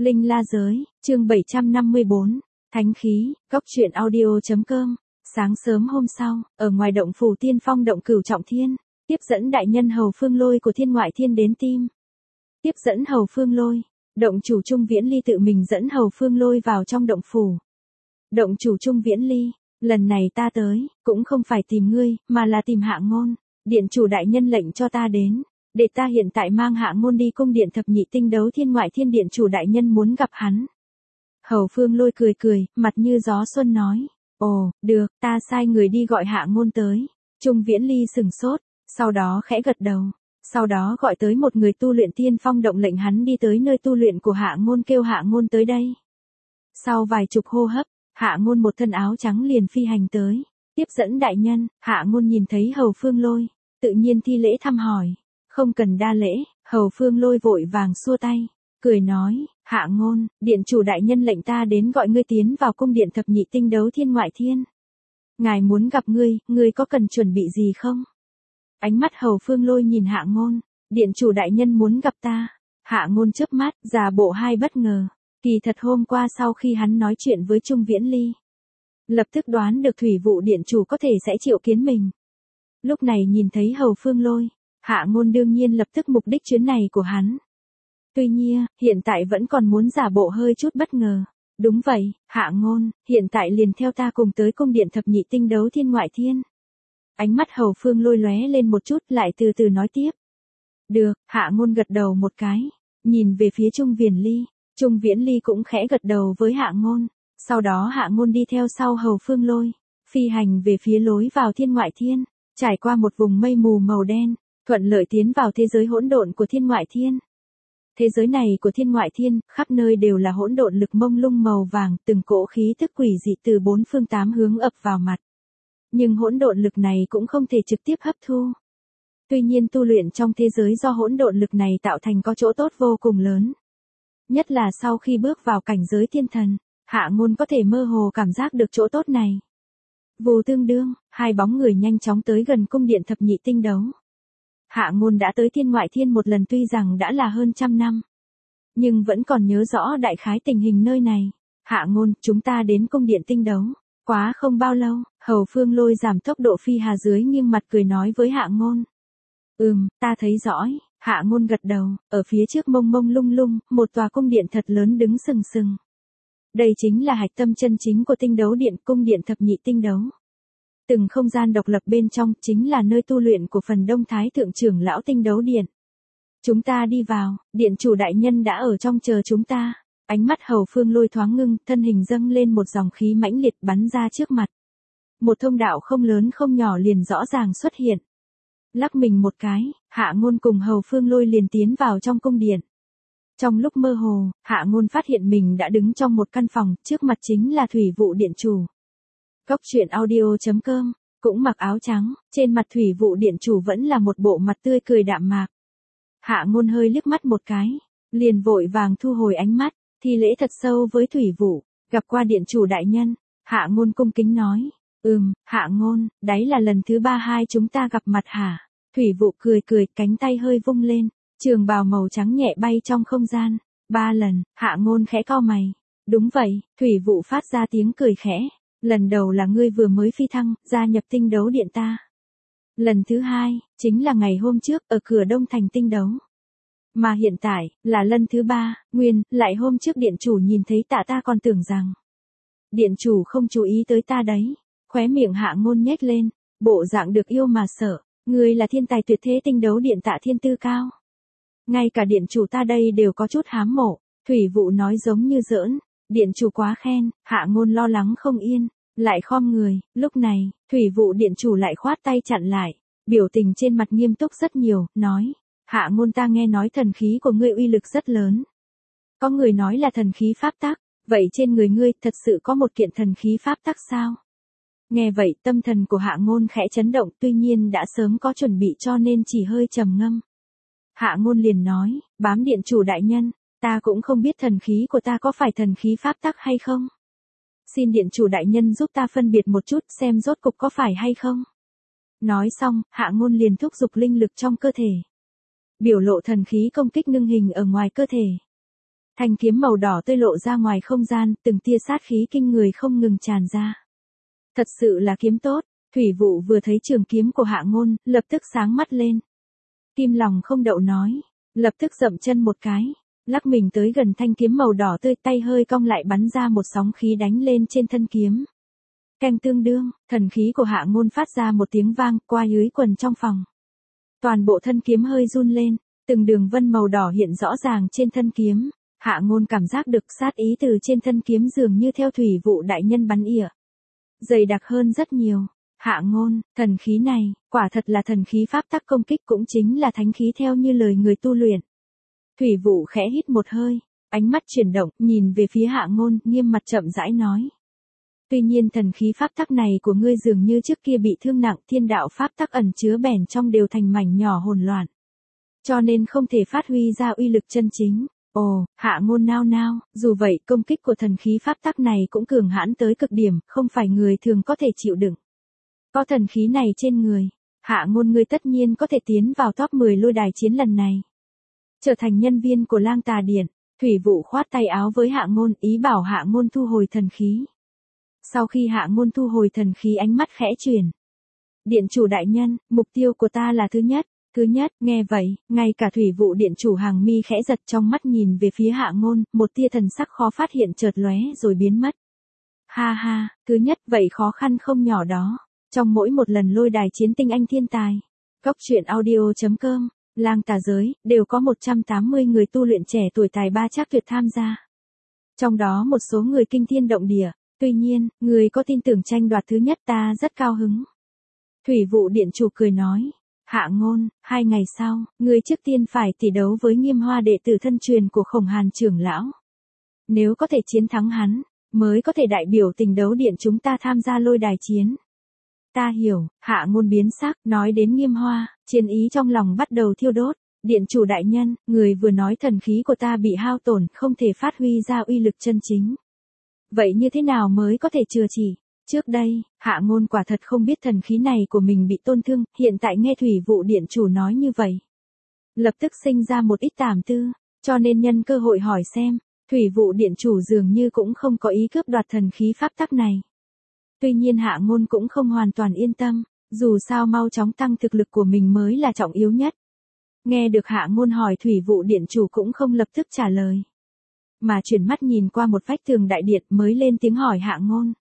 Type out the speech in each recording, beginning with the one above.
Linh La Giới, chương 754, Thánh Khí, Góc Chuyện Audio.com. Sáng sớm hôm sau, ở ngoài động phủ Tiên Phong động Cửu Trọng Thiên, tiếp dẫn đại nhân Hầu Phương Lôi của Thiên Ngoại Thiên đến tim. Tiếp dẫn Hầu Phương Lôi, động chủ Trung Viễn Ly tự mình dẫn Hầu Phương Lôi vào trong động phủ. Động chủ Trung Viễn Ly, lần này ta tới, cũng không phải tìm ngươi, mà là tìm Hạ Ngôn. Điện chủ đại nhân lệnh cho ta đến, để ta hiện tại mang Hạ Ngôn đi cung điện thập nhị tinh đấu Thiên Ngoại Thiên. Điện chủ đại nhân muốn gặp hắn. Hầu Phương Lôi cười cười, mặt như gió xuân nói, ồ, được, ta sai người đi gọi Hạ Ngôn tới. Trung Viễn Ly sừng sốt, sau đó khẽ gật đầu, sau đó gọi tới một người tu luyện Tiên Phong động lệnh hắn đi tới nơi tu luyện của Hạ Ngôn, kêu Hạ Ngôn tới đây. Sau vài chục hô hấp, Hạ Ngôn một thân áo trắng liền phi hành tới. Tiếp dẫn đại nhân, Hạ Ngôn nhìn thấy Hầu Phương Lôi, tự nhiên thi lễ thăm hỏi. Không cần đa lễ, Hầu Phương Lôi vội vàng xua tay, cười nói, Hạ Ngôn, điện chủ đại nhân lệnh ta đến gọi ngươi tiến vào cung điện thập nhị tinh đấu Thiên Ngoại Thiên. Ngài muốn gặp ngươi có cần chuẩn bị gì không? Ánh mắt Hầu Phương Lôi nhìn Hạ Ngôn, điện chủ đại nhân muốn gặp ta. Hạ Ngôn chớp mắt, giả bộ hai bất ngờ. Kỳ thật hôm qua sau khi hắn nói chuyện với Trung Viễn Ly, lập tức đoán được Thủy Vụ điện chủ có thể sẽ triệu kiến mình. Lúc này nhìn thấy Hầu Phương Lôi, Hạ Ngôn đương nhiên lập tức mục đích chuyến này của hắn. Tuy nhiên, hiện tại vẫn còn muốn giả bộ hơi chút bất ngờ. Đúng vậy, Hạ Ngôn, hiện tại liền theo ta cùng tới cung điện thập nhị tinh đấu Thiên Ngoại Thiên. Ánh mắt Hầu Phương Lôi lóe lên một chút, lại từ từ nói tiếp. Được, Hạ Ngôn gật đầu một cái, nhìn về phía Trung Viễn Ly. Trung Viễn Ly cũng khẽ gật đầu với Hạ Ngôn. Sau đó Hạ Ngôn đi theo sau Hầu Phương Lôi, phi hành về phía lối vào Thiên Ngoại Thiên, trải qua một vùng mây mù màu đen, thuận lợi tiến vào thế giới hỗn độn của Thiên Ngoại Thiên. Thế giới này của Thiên Ngoại Thiên, khắp nơi đều là hỗn độn lực mông lung màu vàng, từng cỗ khí tức quỷ dị từ bốn phương tám hướng ập vào mặt. Nhưng hỗn độn lực này cũng không thể trực tiếp hấp thu. Tuy nhiên tu luyện trong thế giới do hỗn độn lực này tạo thành có chỗ tốt vô cùng lớn. Nhất là sau khi bước vào cảnh giới thiên thần, Hạ Ngôn có thể mơ hồ cảm giác được chỗ tốt này. Vù tương đương, hai bóng người nhanh chóng tới gần cung điện thập nhị tinh đấu. Hạ Ngôn đã tới Thiên Ngoại Thiên một lần, tuy rằng đã là hơn trăm năm, nhưng vẫn còn nhớ rõ đại khái tình hình nơi này. Hạ Ngôn, chúng ta đến cung điện tinh đấu. Quá không bao lâu, Hầu Phương Lôi giảm tốc độ phi hà dưới nghiêng mặt cười nói với Hạ Ngôn. Ta thấy rõ. Hạ Ngôn gật đầu, ở phía trước mông mông lung lung, một tòa cung điện thật lớn đứng sừng sừng. Đây chính là hạch tâm chân chính của tinh đấu điện, cung điện thập nhị tinh đấu. Từng không gian độc lập bên trong chính là nơi tu luyện của phần Đông Thái Thượng trưởng lão tinh đấu điện. Chúng ta đi vào, điện chủ đại nhân đã ở trong chờ chúng ta. Ánh mắt Hầu Phương Lôi thoáng ngưng, thân hình dâng lên một dòng khí mãnh liệt bắn ra trước mặt. Một thông đạo không lớn không nhỏ liền rõ ràng xuất hiện. Lắc mình một cái, Hạ Ngôn cùng Hầu Phương Lôi liền tiến vào trong cung điện. Trong lúc mơ hồ, Hạ Ngôn phát hiện mình đã đứng trong một căn phòng, trước mặt chính là Thủy Vụ điện chủ. Góc Chuyện Audio.com, cũng mặc áo trắng, trên mặt Thủy Vụ điện chủ vẫn là một bộ mặt tươi cười đạm mạc. Hạ Ngôn hơi liếc mắt một cái, liền vội vàng thu hồi ánh mắt, thi lễ thật sâu với Thủy Vụ, gặp qua điện chủ đại nhân. Hạ Ngôn cung kính nói, Hạ Ngôn, đấy là lần thứ 32 chúng ta gặp mặt hả? Thủy Vụ cười cười, cánh tay hơi vung lên, trường bào màu trắng nhẹ bay trong không gian. 3 lần, Hạ Ngôn khẽ cau mày. Đúng vậy, Thủy Vụ phát ra tiếng cười khẽ. Lần đầu là ngươi vừa mới phi thăng, gia nhập tinh đấu điện ta. Lần thứ 2, chính là ngày hôm trước, ở cửa Đông Thành tinh đấu. Mà hiện tại, là lần thứ 3, lại hôm trước điện chủ nhìn thấy ta còn tưởng rằng điện chủ không chú ý tới ta đấy. Khóe miệng Hạ Ngôn nhếch lên, bộ dạng được yêu mà sợ. Ngươi là thiên tài tuyệt thế tinh đấu điện Tạ Thiên Tư cao. Ngay cả điện chủ ta đây đều có chút hám mộ. Thủy Vụ nói giống như giỡn. Điện chủ quá khen. Hạ Ngôn lo lắng không yên, lại khom người. Lúc này, Thủy Vụ điện chủ lại khoát tay chặn lại, biểu tình trên mặt nghiêm túc rất nhiều, nói. Hạ Ngôn, ta nghe nói thần khí của ngươi uy lực rất lớn. Có người nói là thần khí pháp tắc. Vậy trên người ngươi thật sự có một kiện thần khí pháp tắc sao? Nghe vậy, tâm thần của Hạ Ngôn khẽ chấn động, tuy nhiên đã sớm có chuẩn bị cho nên chỉ hơi trầm ngâm. Hạ Ngôn liền nói, bám điện chủ đại nhân, ta cũng không biết thần khí của ta có phải thần khí pháp tắc hay không. Xin điện chủ đại nhân giúp ta phân biệt một chút xem rốt cục có phải hay không. Nói xong, Hạ Ngôn liền thúc giục linh lực trong cơ thể. Biểu lộ thần khí công kích ngưng hình ở ngoài cơ thể. Thanh kiếm màu đỏ tươi lộ ra ngoài không gian, từng tia sát khí kinh người không ngừng tràn ra. Thật sự là kiếm tốt, Thủy Vụ vừa thấy trường kiếm của Hạ Ngôn, lập tức sáng mắt lên. Kim lòng không đậu nói, lập tức dậm chân một cái, lắc mình tới gần thanh kiếm màu đỏ tươi, tay hơi cong lại bắn ra một sóng khí đánh lên trên thân kiếm. Keng tương đương, thần khí của Hạ Ngôn phát ra một tiếng vang qua dưới quần trong phòng. Toàn bộ thân kiếm hơi run lên, từng đường vân màu đỏ hiện rõ ràng trên thân kiếm. Hạ Ngôn cảm giác được sát ý từ trên thân kiếm dường như theo Thủy Vụ đại nhân bắn ỉa. Dày đặc hơn rất nhiều. Hạ Ngôn, thần khí này, quả thật là thần khí pháp tắc công kích, cũng chính là thánh khí theo như lời người tu luyện. Thủy Vụ khẽ hít một hơi, ánh mắt chuyển động, nhìn về phía Hạ Ngôn, nghiêm mặt chậm rãi nói. Tuy nhiên thần khí pháp tắc này của ngươi dường như trước kia bị thương nặng, thiên đạo pháp tắc ẩn chứa bèn trong đều thành mảnh nhỏ hỗn loạn. Cho nên không thể phát huy ra uy lực chân chính. Ồ, Hạ Ngôn nao nao, dù vậy công kích của thần khí pháp tắc này cũng cường hãn tới cực điểm, không phải người thường có thể chịu đựng. Có thần khí này trên người, Hạ Ngôn ngươi tất nhiên có thể tiến vào top 10 lôi đài chiến lần này. Trở thành nhân viên của Lang Tà Điện, Thủy Vụ khoát tay áo với Hạ Ngôn, ý bảo Hạ Ngôn thu hồi thần khí. Sau khi Hạ Ngôn thu hồi thần khí, ánh mắt khẽ chuyển. Điện chủ đại nhân, mục tiêu của ta là thứ nhất. Thứ nhất, nghe vậy, ngay cả Thủy Vụ điện chủ hàng mi khẽ giật, trong mắt nhìn về phía Hạ Ngôn, một tia thần sắc khó phát hiện chợt lóe rồi biến mất. Ha ha, thứ nhất vậy khó khăn không nhỏ đó. Trong mỗi một lần lôi đài chiến tinh anh thiên tài, Góc truyện audio.com, Lang Tà giới, đều có 180 người tu luyện trẻ tuổi tài ba trác tuyệt tham gia. Trong đó một số người kinh thiên động địa, tuy nhiên, người có tin tưởng tranh đoạt thứ nhất ta rất cao hứng. Thủy Vụ điện chủ cười nói. Hạ Ngôn, 2 ngày sau, ngươi trước tiên phải tỷ đấu với Nghiêm Hoa đệ tử thân truyền của Khổng Hàn trưởng lão. Nếu có thể chiến thắng hắn, mới có thể đại biểu tình đấu điện chúng ta tham gia lôi đài chiến. Ta hiểu, Hạ Ngôn biến sắc, nói đến Nghiêm Hoa, chiến ý trong lòng bắt đầu thiêu đốt. Điện chủ đại nhân, người vừa nói thần khí của ta bị hao tổn, không thể phát huy ra uy lực chân chính. Vậy như thế nào mới có thể chữa trị? Trước đây, Hạ Ngôn quả thật không biết thần khí này của mình bị tổn thương, hiện tại nghe Thủy Vụ điện chủ nói như vậy. Lập tức sinh ra một ít tảm tư, cho nên nhân cơ hội hỏi xem, Thủy Vụ điện chủ dường như cũng không có ý cướp đoạt thần khí pháp tắc này. Tuy nhiên Hạ Ngôn cũng không hoàn toàn yên tâm, dù sao mau chóng tăng thực lực của mình mới là trọng yếu nhất. Nghe được Hạ Ngôn hỏi, Thủy Vụ điện chủ cũng không lập tức trả lời, mà chuyển mắt nhìn qua một vách tường đại điện mới lên tiếng hỏi Hạ Ngôn.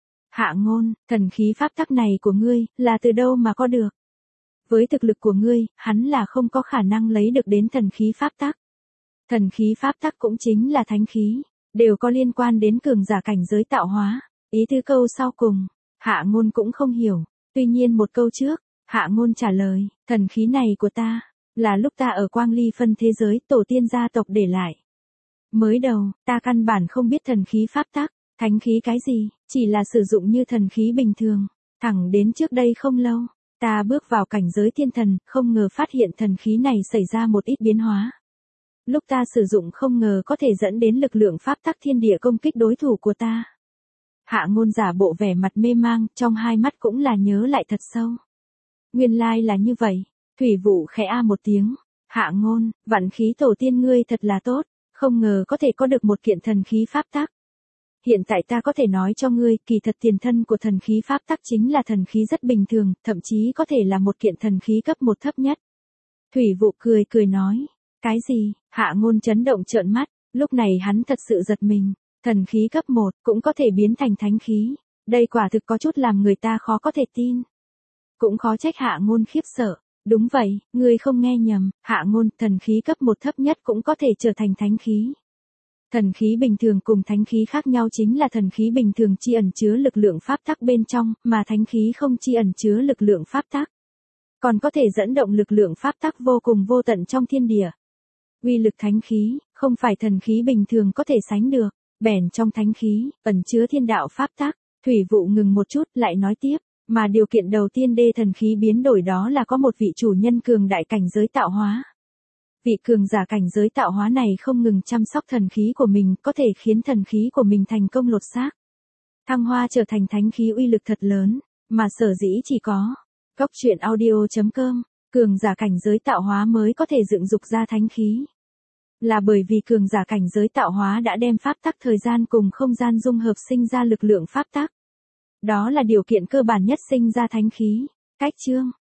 Hạ Ngôn, thần khí pháp tắc này của ngươi, là từ đâu mà có được? Với thực lực của ngươi, hắn là không có khả năng lấy được đến thần khí pháp tắc. Thần khí pháp tắc cũng chính là thánh khí, đều có liên quan đến cường giả cảnh giới tạo hóa. Ý tứ câu sau cùng, Hạ Ngôn cũng không hiểu. Tuy nhiên một câu trước, Hạ Ngôn trả lời, thần khí này của ta, là lúc ta ở Quang Ly phân thế giới tổ tiên gia tộc để lại. Mới đầu, ta căn bản không biết thần khí pháp tắc, thánh khí cái gì, chỉ là sử dụng như thần khí bình thường. Thẳng đến trước đây không lâu, ta bước vào cảnh giới thiên thần, không ngờ phát hiện thần khí này xảy ra một ít biến hóa. Lúc ta sử dụng không ngờ có thể dẫn đến lực lượng pháp tắc thiên địa công kích đối thủ của ta. Hạ Ngôn giả bộ vẻ mặt mê mang, trong hai mắt cũng là nhớ lại thật sâu. Nguyên lai là như vậy. Thủy Vụ khẽ a một tiếng. Hạ Ngôn, vạn khí tổ tiên ngươi thật là tốt, không ngờ có thể có được một kiện thần khí pháp tắc. Hiện tại ta có thể nói cho ngươi, kỳ thật tiền thân của thần khí pháp tắc chính là thần khí rất bình thường, thậm chí có thể là một kiện thần khí cấp 1 thấp nhất. Thủy Vụ cười cười nói, cái gì? Hạ Ngôn chấn động trợn mắt, lúc này hắn thật sự giật mình, thần khí cấp 1 cũng có thể biến thành thánh khí, đây quả thực có chút làm người ta khó có thể tin. Cũng khó trách Hạ Ngôn khiếp sợ, đúng vậy, ngươi không nghe nhầm, Hạ Ngôn, thần khí cấp 1 thấp nhất cũng có thể trở thành thánh khí. Thần khí bình thường cùng thánh khí khác nhau chính là thần khí bình thường chi ẩn chứa lực lượng pháp tắc bên trong, mà thánh khí không chi ẩn chứa lực lượng pháp tắc. Còn có thể dẫn động lực lượng pháp tắc vô cùng vô tận trong thiên địa. Uy lực thánh khí, không phải thần khí bình thường có thể sánh được, bèn trong thánh khí, ẩn chứa thiên đạo pháp tắc. Thủy Vụ ngừng một chút, lại nói tiếp, mà điều kiện đầu tiên đê thần khí biến đổi đó là có một vị chủ nhân cường đại cảnh giới tạo hóa. Vị cường giả cảnh giới tạo hóa này không ngừng chăm sóc thần khí của mình, có thể khiến thần khí của mình thành công lột xác, thăng hoa trở thành thánh khí uy lực thật lớn, mà sở dĩ chỉ có Góc truyện audio.com, cường giả cảnh giới tạo hóa mới có thể dựng dục ra thánh khí. Là bởi vì cường giả cảnh giới tạo hóa đã đem pháp tắc thời gian cùng không gian dung hợp sinh ra lực lượng pháp tắc. Đó là điều kiện cơ bản nhất sinh ra thánh khí. Cách chương